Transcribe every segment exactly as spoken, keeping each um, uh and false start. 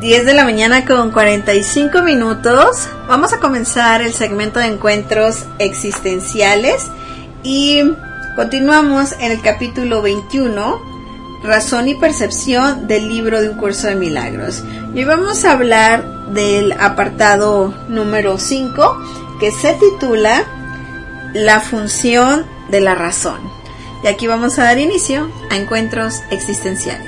diez de la mañana con cuarenta y cinco minutos. Vamos a comenzar el segmento de encuentros existenciales y continuamos en el capítulo veintiuno, Razón y Percepción del libro de Un Curso de Milagros. Y hoy vamos a hablar del apartado número cinco, que se titula La función de la razón. Y aquí vamos a dar inicio a encuentros existenciales.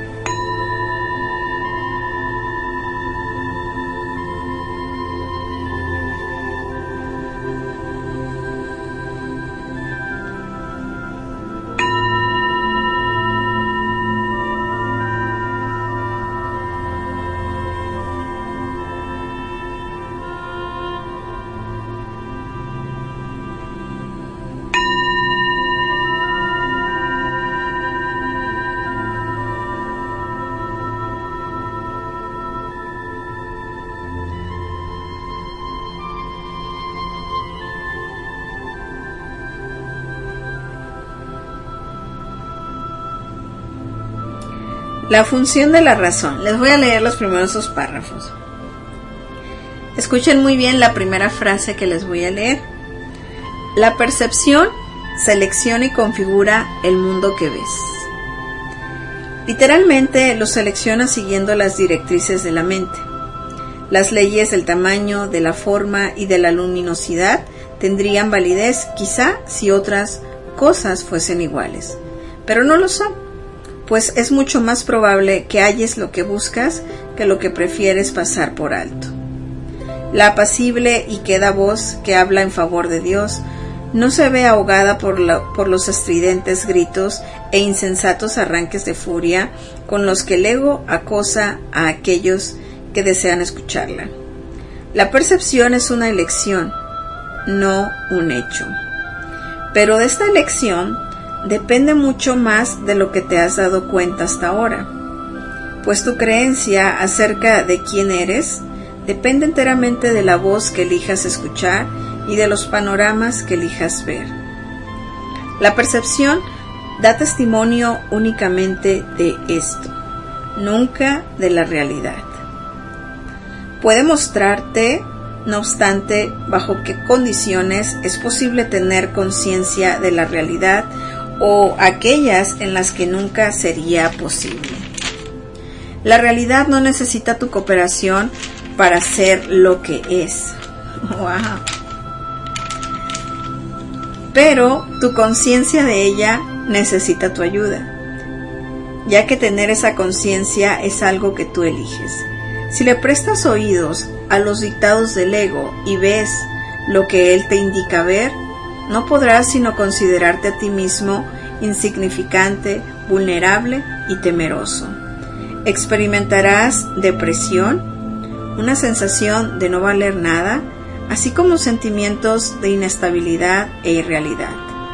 La función de la razón. Les voy a leer los primeros dos párrafos. Escuchen muy bien la primera frase que les voy a leer. La percepción selecciona y configura el mundo que ves. Literalmente lo selecciona siguiendo las directrices de la mente. Las leyes del tamaño, de la forma y de la luminosidad tendrían validez quizá si otras cosas fuesen iguales, pero no lo son. Pues es mucho más probable que halles lo que buscas que lo que prefieres pasar por alto. La apacible y queda voz que habla en favor de Dios no se ve ahogada por, la, por los estridentes gritos e insensatos arranques de furia con los que el ego acosa a aquellos que desean escucharla. La percepción es una elección, no un hecho. Pero de esta elección depende mucho más de lo que te has dado cuenta hasta ahora, pues tu creencia acerca de quién eres depende enteramente de la voz que elijas escuchar y de los panoramas que elijas ver. La percepción da testimonio únicamente de esto, nunca de la realidad. Puede mostrarte, no obstante, bajo qué condiciones es posible tener conciencia de la realidad o aquellas en las que nunca sería posible. La realidad no necesita tu cooperación para ser lo que es. Wow. Pero tu conciencia de ella necesita tu ayuda, ya que tener esa conciencia es algo que tú eliges. Si le prestas oídos a los dictados del ego y ves lo que él te indica ver, no podrás sino considerarte a ti mismo insignificante, vulnerable y temeroso. Experimentarás depresión, una sensación de no valer nada, así como sentimientos de inestabilidad e irrealidad.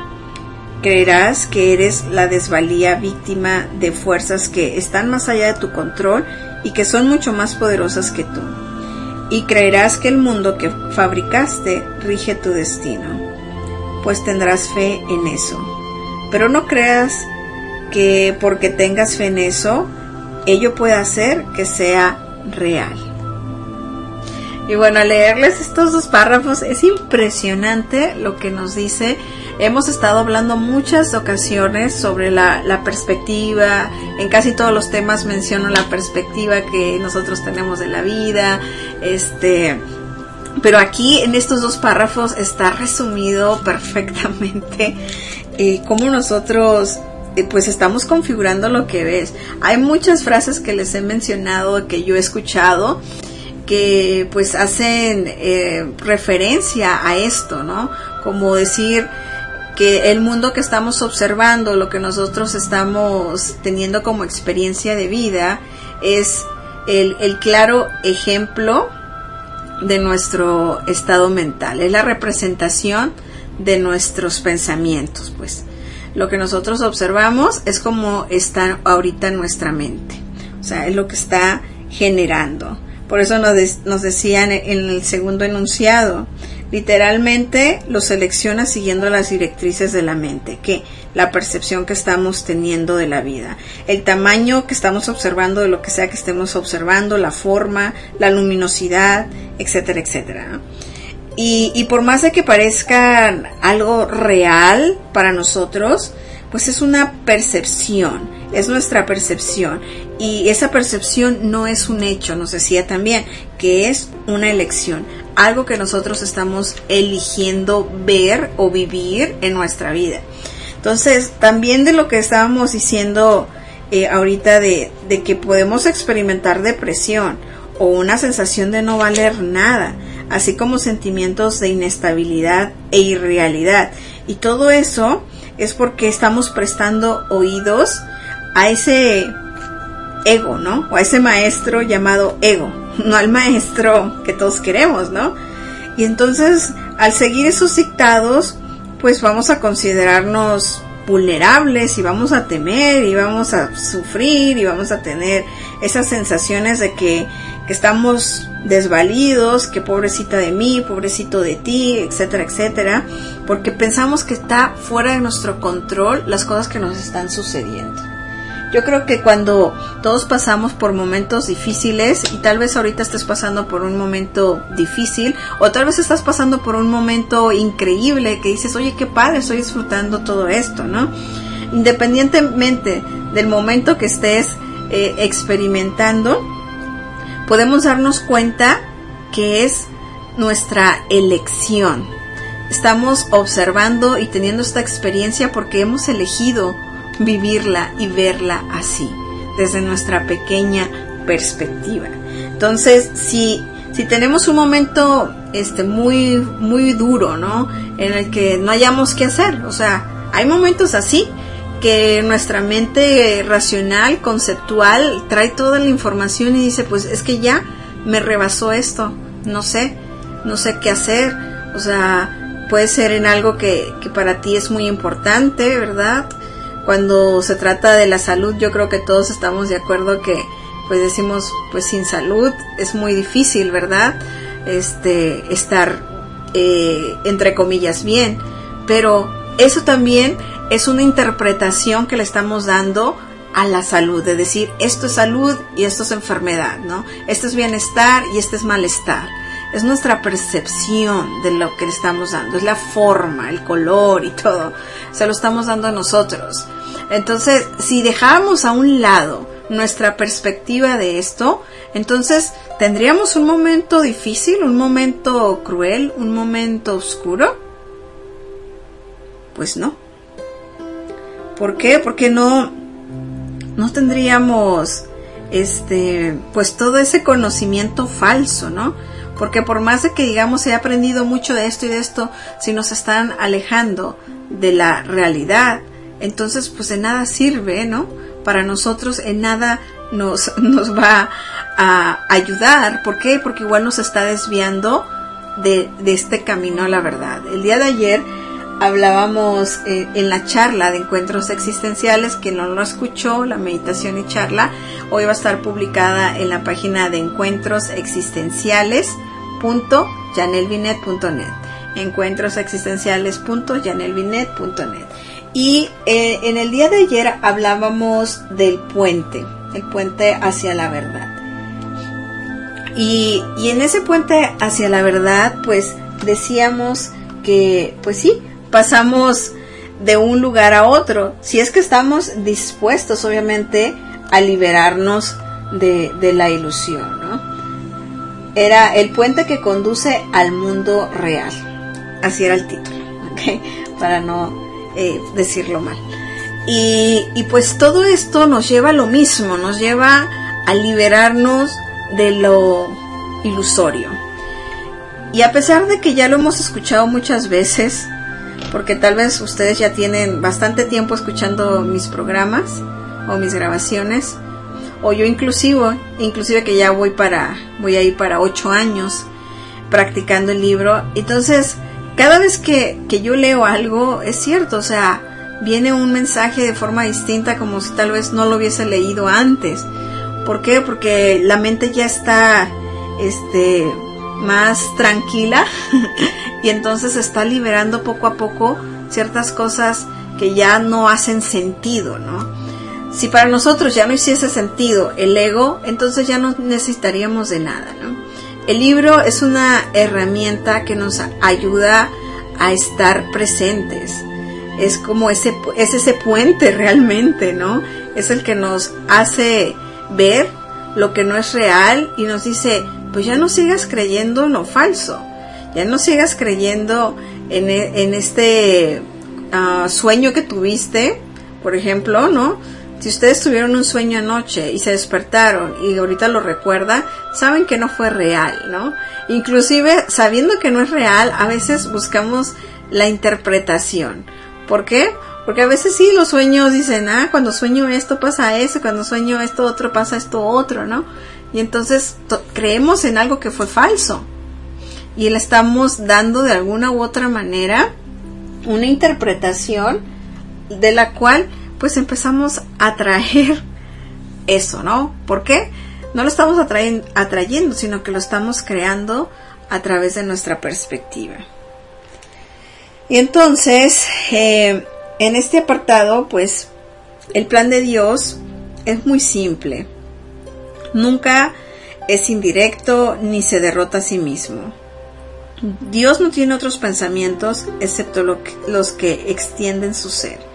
Creerás que eres la desvalía víctima de fuerzas que están más allá de tu control y que son mucho más poderosas que tú. Y creerás que el mundo que fabricaste rige tu destino, pues tendrás fe en eso. Pero no creas que porque tengas fe en eso, ello puede hacer que sea real. Y bueno, al leerles estos dos párrafos es impresionante lo que nos dice. Hemos estado hablando muchas ocasiones sobre la, la perspectiva. En casi todos los temas menciono la perspectiva que nosotros tenemos de la vida. Este... Pero aquí en estos dos párrafos está resumido perfectamente eh, cómo nosotros eh, pues estamos configurando lo que ves. Hay muchas frases que les he mencionado, que yo he escuchado, que pues hacen eh, referencia a esto, ¿no? Como decir que el mundo que estamos observando, lo que nosotros estamos teniendo como experiencia de vida, es el, el claro ejemplo de nuestro estado mental, es la representación de nuestros pensamientos. Pues lo que nosotros observamos es como está ahorita en nuestra mente, o sea, es lo que está generando. Por eso nos, de, nos decían en el segundo enunciado, literalmente lo selecciona siguiendo las directrices de la mente, que la percepción que estamos teniendo de la vida, el tamaño que estamos observando de lo que sea que estemos observando, la forma, la luminosidad, etcétera, etcétera, ¿no? Y, y por más de que parezca algo real para nosotros, pues es una percepción, es nuestra percepción, y esa percepción no es un hecho, nos decía también, que es una elección, algo que nosotros estamos eligiendo ver o vivir en nuestra vida. Entonces, también de lo que estábamos diciendo eh, ahorita de, de que podemos experimentar depresión o una sensación de no valer nada, así como sentimientos de inestabilidad e irrealidad, y todo eso es porque estamos prestando oídos a ese ego, ¿no? O a ese maestro llamado ego, no al maestro que todos queremos, ¿no? Y entonces, al seguir esos dictados, pues vamos a considerarnos vulnerables y vamos a temer y vamos a sufrir y vamos a tener esas sensaciones de que, que estamos desvalidos, que pobrecita de mí, pobrecito de ti, etcétera, etcétera, porque pensamos que está fuera de nuestro control las cosas que nos están sucediendo. Yo creo que cuando todos pasamos por momentos difíciles, y tal vez ahorita estés pasando por un momento difícil, o tal vez estás pasando por un momento increíble que dices, oye, qué padre, estoy disfrutando todo esto, ¿no? Independientemente del momento que estés eh, experimentando, podemos darnos cuenta que es nuestra elección. Estamos observando y teniendo esta experiencia porque hemos elegido vivirla y verla así, desde nuestra pequeña perspectiva. Entonces, si, si tenemos un momento este, muy, muy duro, ¿no? En el que no hayamos qué hacer, o sea, hay momentos así, que nuestra mente racional, conceptual, trae toda la información y dice, pues es que ya me rebasó esto, no sé, no sé qué hacer, o sea, puede ser en algo que, que para ti es muy importante, ¿verdad? Cuando se trata de la salud, yo creo que todos estamos de acuerdo que, pues decimos, pues sin salud es muy difícil, ¿verdad? Este, estar, eh, entre comillas, bien, pero eso también es una interpretación que le estamos dando a la salud, de decir, esto es salud y esto es enfermedad, ¿no? Esto es bienestar y esto es malestar. Es nuestra percepción de lo que le estamos dando, es la forma, el color y todo, se lo estamos dando a nosotros. Entonces, si dejáramos a un lado nuestra perspectiva de esto, entonces tendríamos un momento difícil, un momento cruel, un momento oscuro. Pues no. ¿Por qué? Porque no, no tendríamos este, pues todo ese conocimiento falso, ¿no? Porque por más de que digamos he aprendido mucho de esto y de esto, si nos están alejando de la realidad, entonces pues de nada sirve, ¿no? Para nosotros en nada nos, nos va a ayudar. ¿Por qué? Porque igual nos está desviando de, de este camino a la verdad. El día de ayer hablábamos eh, en la charla de encuentros existenciales, que no lo escuchó, la meditación y charla, hoy va a estar publicada en la página de encuentros existenciales punto janelle binet punto net, encuentros existenciales punto janelle binet punto net. Y eh, en el día de ayer hablábamos del puente, el puente hacia la verdad. Y, y en ese puente hacia la verdad, pues decíamos que, pues sí, pasamos de un lugar a otro, si es que estamos dispuestos, obviamente, a liberarnos de, de la ilusión, ¿no? Era el puente que conduce al mundo real. Así era el título, ¿ok? Para no eh, decirlo mal. Y, y pues todo esto nos lleva a lo mismo, nos lleva a liberarnos de lo ilusorio. Y a pesar de que ya lo hemos escuchado muchas veces, porque tal vez ustedes ya tienen bastante tiempo escuchando mis programas o mis grabaciones, o yo inclusive, inclusive que ya voy para, voy a ir para ocho años practicando el libro. Entonces, cada vez que, que yo leo algo, es cierto, o sea, viene un mensaje de forma distinta, como si tal vez no lo hubiese leído antes. ¿Por qué? Porque la mente ya está, este, más tranquila y entonces está liberando poco a poco ciertas cosas que ya no hacen sentido, ¿no? Si para nosotros ya no hiciese sentido el ego, entonces ya no necesitaríamos de nada, ¿no? El libro es una herramienta que nos ayuda a estar presentes. Es como ese, es ese puente realmente, ¿no? Es el que nos hace ver lo que no es real y nos dice, pues ya no sigas creyendo en lo falso, ya no sigas creyendo en, en este uh, sueño que tuviste, por ejemplo, ¿no? Si ustedes tuvieron un sueño anoche y se despertaron y ahorita lo recuerdan, saben que no fue real, ¿no? Inclusive, sabiendo que no es real, a veces buscamos la interpretación. ¿Por qué? Porque a veces sí, los sueños dicen, ah, cuando sueño esto pasa eso, cuando sueño esto otro pasa esto otro, ¿no? Y entonces to- creemos en algo que fue falso. Y le estamos dando de alguna u otra manera una interpretación de la cual pues empezamos a atraer eso, ¿no? ¿Por qué? No lo estamos atraen, atrayendo, sino que lo estamos creando a través de nuestra perspectiva. Y entonces, eh, en este apartado, pues, el plan de Dios es muy simple. Nunca es indirecto ni se derrota a sí mismo. Dios no tiene otros pensamientos excepto lo que, los que extienden su ser.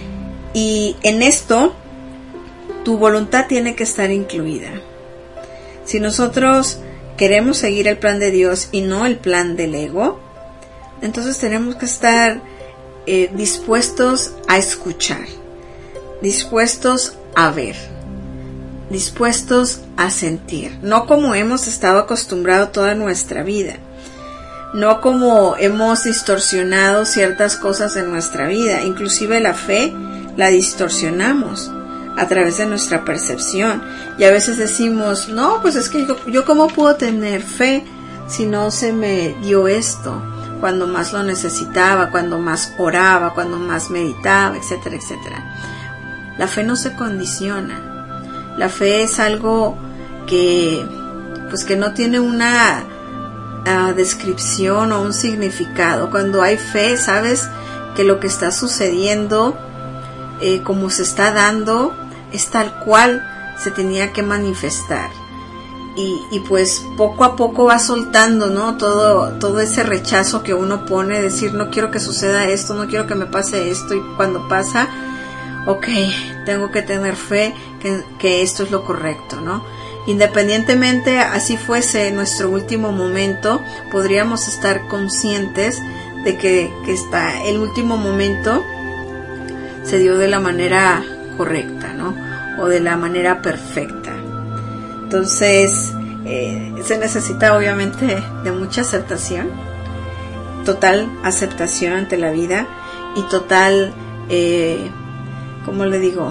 Y en esto, tu voluntad tiene que estar incluida. Si nosotros queremos seguir el plan de Dios y no el plan del ego, entonces tenemos que estar eh, dispuestos a escuchar, dispuestos a ver, dispuestos a sentir, no como hemos estado acostumbrados toda nuestra vida, no como hemos distorsionado ciertas cosas en nuestra vida, inclusive la fe la distorsionamos a través de nuestra percepción y a veces decimos, no, pues es que yo, yo cómo puedo tener fe si no se me dio esto, cuando más lo necesitaba, cuando más oraba, cuando más meditaba, etcétera, etcétera. La fe no se condiciona, la fe es algo que, pues que no tiene una uh, descripción o un significado. Cuando hay fe, sabes que lo que está sucediendo, Eh, como se está dando, es tal cual se tenía que manifestar y, y pues poco a poco va soltando, ¿no? Todo, todo ese rechazo que uno pone, decir no quiero que suceda esto, no quiero que me pase esto, y cuando pasa, ok, tengo que tener fe que, que esto es lo correcto, ¿no? Independientemente así fuese nuestro último momento, podríamos estar conscientes de que, que está el último momento se dio de la manera correcta, ¿no? O de la manera perfecta. Entonces, eh, se necesita obviamente de mucha aceptación, total aceptación ante la vida y total, eh, ¿cómo le digo?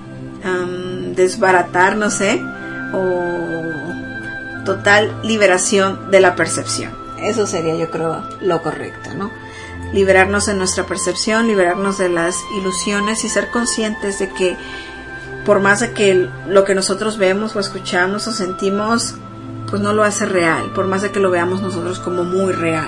Um, desbaratar, no sé, o total liberación de la percepción. Eso sería, yo creo, lo correcto, ¿no? Liberarnos de nuestra percepción, liberarnos de las ilusiones y ser conscientes de que por más de que lo que nosotros vemos o escuchamos o sentimos, pues no lo hace real, por más de que lo veamos nosotros como muy real.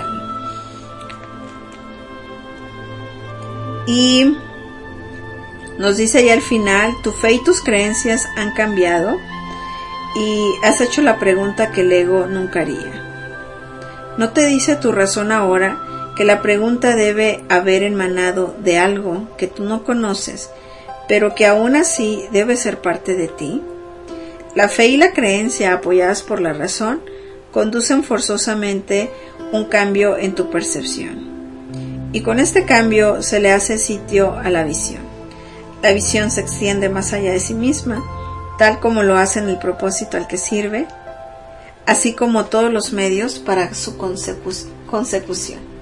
Y nos dice ya al final, tu fe y tus creencias han cambiado y has hecho la pregunta que el ego nunca haría. ¿No te dice tu razón ahora que la pregunta debe haber emanado de algo que tú no conoces, pero que aún así debe ser parte de ti? La fe y la creencia, apoyadas por la razón, conducen forzosamente un cambio en tu percepción. Y con este cambio se le hace sitio a la visión. La visión se extiende más allá de sí misma, tal como lo hace en el propósito al que sirve, así como todos los medios para su consecu- consecución.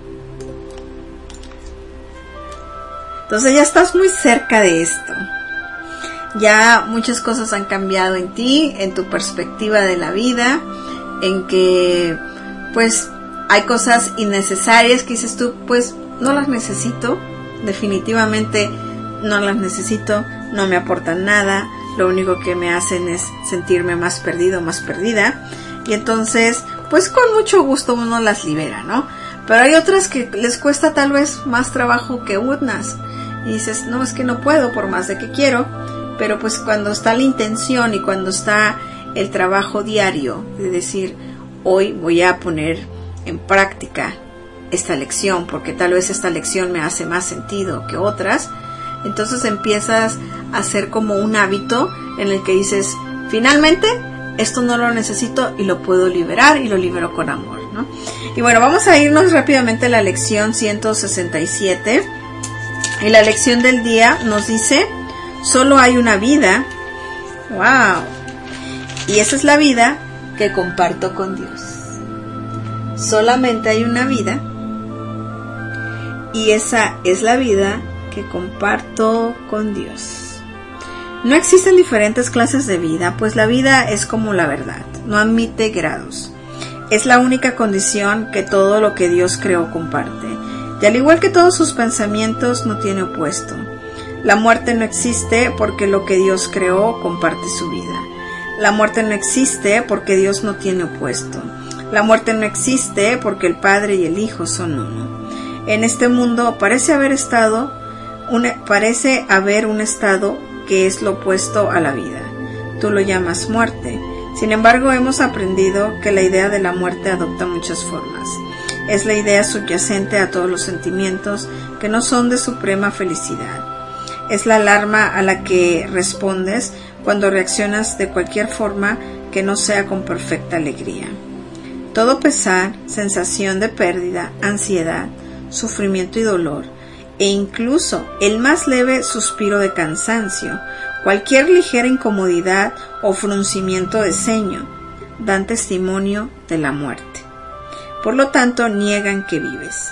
Entonces ya estás muy cerca de esto. Ya muchas cosas han cambiado en ti, en tu perspectiva de la vida, en que pues hay cosas innecesarias que dices tú, pues no las necesito, definitivamente no las necesito, no me aportan nada, lo único que me hacen es sentirme más perdido, más perdida, y entonces pues con mucho gusto uno las libera, ¿no? Pero hay otras que les cuesta tal vez más trabajo que unas. y dices, no, es que no puedo por más de que quiero, pero pues cuando está la intención y cuando está el trabajo diario de decir, hoy voy a poner en práctica esta lección, porque tal vez esta lección me hace más sentido que otras, entonces empiezas a hacer como un hábito en el que dices, finalmente, esto no lo necesito y lo puedo liberar y lo libero con amor, ¿no? Y bueno, vamos a irnos rápidamente a la lección ciento sesenta y siete. Y la lección del día nos dice, solo hay una vida. ¡Wow! Y esa es la vida que comparto con Dios. Solamente hay una vida. Y esa es la vida que comparto con Dios. No existen diferentes clases de vida, pues la vida es como la verdad, no admite grados. Es la única condición que todo lo que Dios creó comparte. Y al igual que todos sus pensamientos, no tiene opuesto. La muerte no existe porque lo que Dios creó comparte su vida. La muerte no existe porque Dios no tiene opuesto. La muerte no existe porque el Padre y el Hijo son uno. En este mundo parece haber estado, una, parece haber un estado que es lo opuesto a la vida. Tú lo llamas muerte. Sin embargo, hemos aprendido que la idea de la muerte adopta muchas formas. Es la idea subyacente a todos los sentimientos que no son de suprema felicidad. Es la alarma a la que respondes cuando reaccionas de cualquier forma que no sea con perfecta alegría. Todo pesar, sensación de pérdida, ansiedad, sufrimiento y dolor, e incluso el más leve suspiro de cansancio, cualquier ligera incomodidad o fruncimiento de ceño, dan testimonio de la muerte. Por lo tanto, niegan que vives.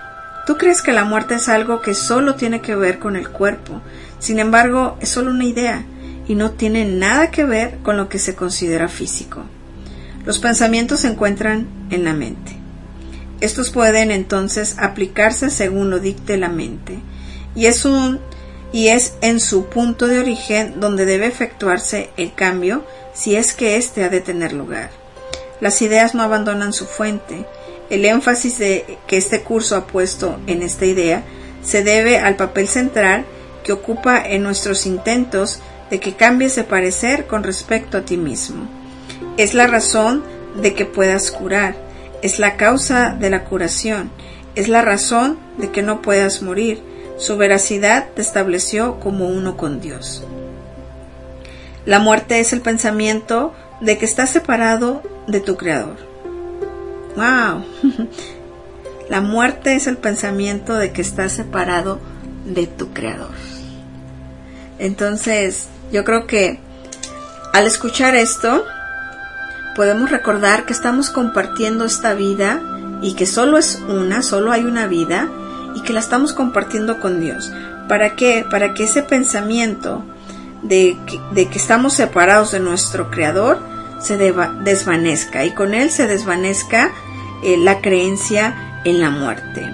Tú crees que la muerte es algo que solo tiene que ver con el cuerpo, sin embargo, es solo una idea y no tiene nada que ver con lo que se considera físico. Los pensamientos se encuentran en la mente. Estos pueden entonces aplicarse según lo dicte la mente, y es, un, y es en su punto de origen donde debe efectuarse el cambio si es que éste ha de tener lugar. Las ideas no abandonan su fuente. El énfasis de que este curso ha puesto en esta idea se debe al papel central que ocupa en nuestros intentos de que cambies de parecer con respecto a ti mismo. Es la razón de que puedas curar. Es la causa de la curación, es la razón de que no puedas morir. Su veracidad te estableció como uno con Dios. La muerte es el pensamiento de que estás separado de tu Creador. ¡Wow! La muerte es el pensamiento de que estás separado de tu Creador. Entonces, yo creo que al escuchar esto, podemos recordar que estamos compartiendo esta vida y que solo es una, solo hay una vida y que la estamos compartiendo con Dios. ¿Para qué? Para que ese pensamiento de que, de que estamos separados de nuestro Creador se deba, desvanezca y con él se desvanezca eh, la creencia en la muerte.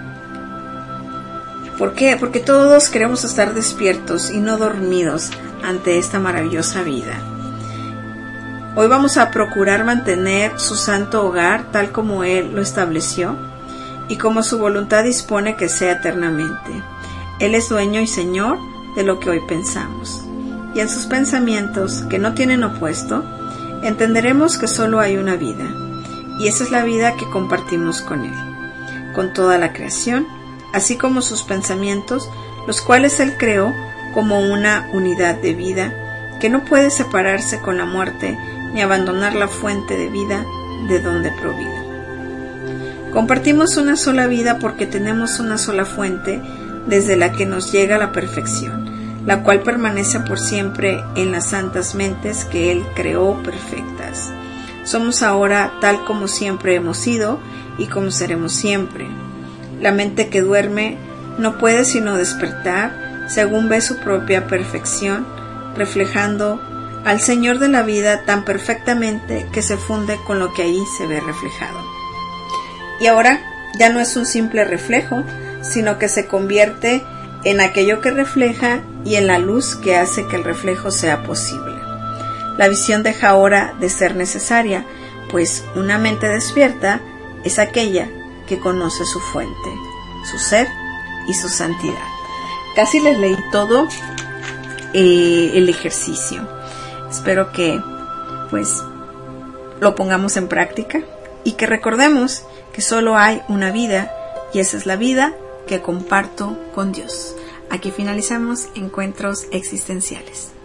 ¿Por qué? Porque todos queremos estar despiertos y no dormidos ante esta maravillosa vida. Hoy vamos a procurar mantener su santo hogar tal como Él lo estableció y como su voluntad dispone que sea eternamente. Él es dueño y señor de lo que hoy pensamos. Y en sus pensamientos, que no tienen opuesto, entenderemos que solo hay una vida, y esa es la vida que compartimos con Él, con toda la creación, así como sus pensamientos, los cuales Él creó como una unidad de vida que no puede separarse con la muerte ni abandonar la fuente de vida de donde provino. Compartimos una sola vida porque tenemos una sola fuente desde la que nos llega la perfección, la cual permanece por siempre en las santas mentes que Él creó perfectas. Somos ahora tal como siempre hemos sido y como seremos siempre. La mente que duerme no puede sino despertar según ve su propia perfección, reflejando al Señor de la vida tan perfectamente que se funde con lo que ahí se ve reflejado. Y ahora ya no es un simple reflejo, sino que se convierte en aquello que refleja y en la luz que hace que el reflejo sea posible. La visión deja ahora de ser necesaria, pues una mente despierta es aquella que conoce su fuente, su ser y su santidad. casi les leí todo eh, el ejercicio. Espero que pues lo pongamos en práctica y que recordemos que solo hay una vida y esa es la vida que comparto con Dios. Aquí finalizamos Encuentros Existenciales.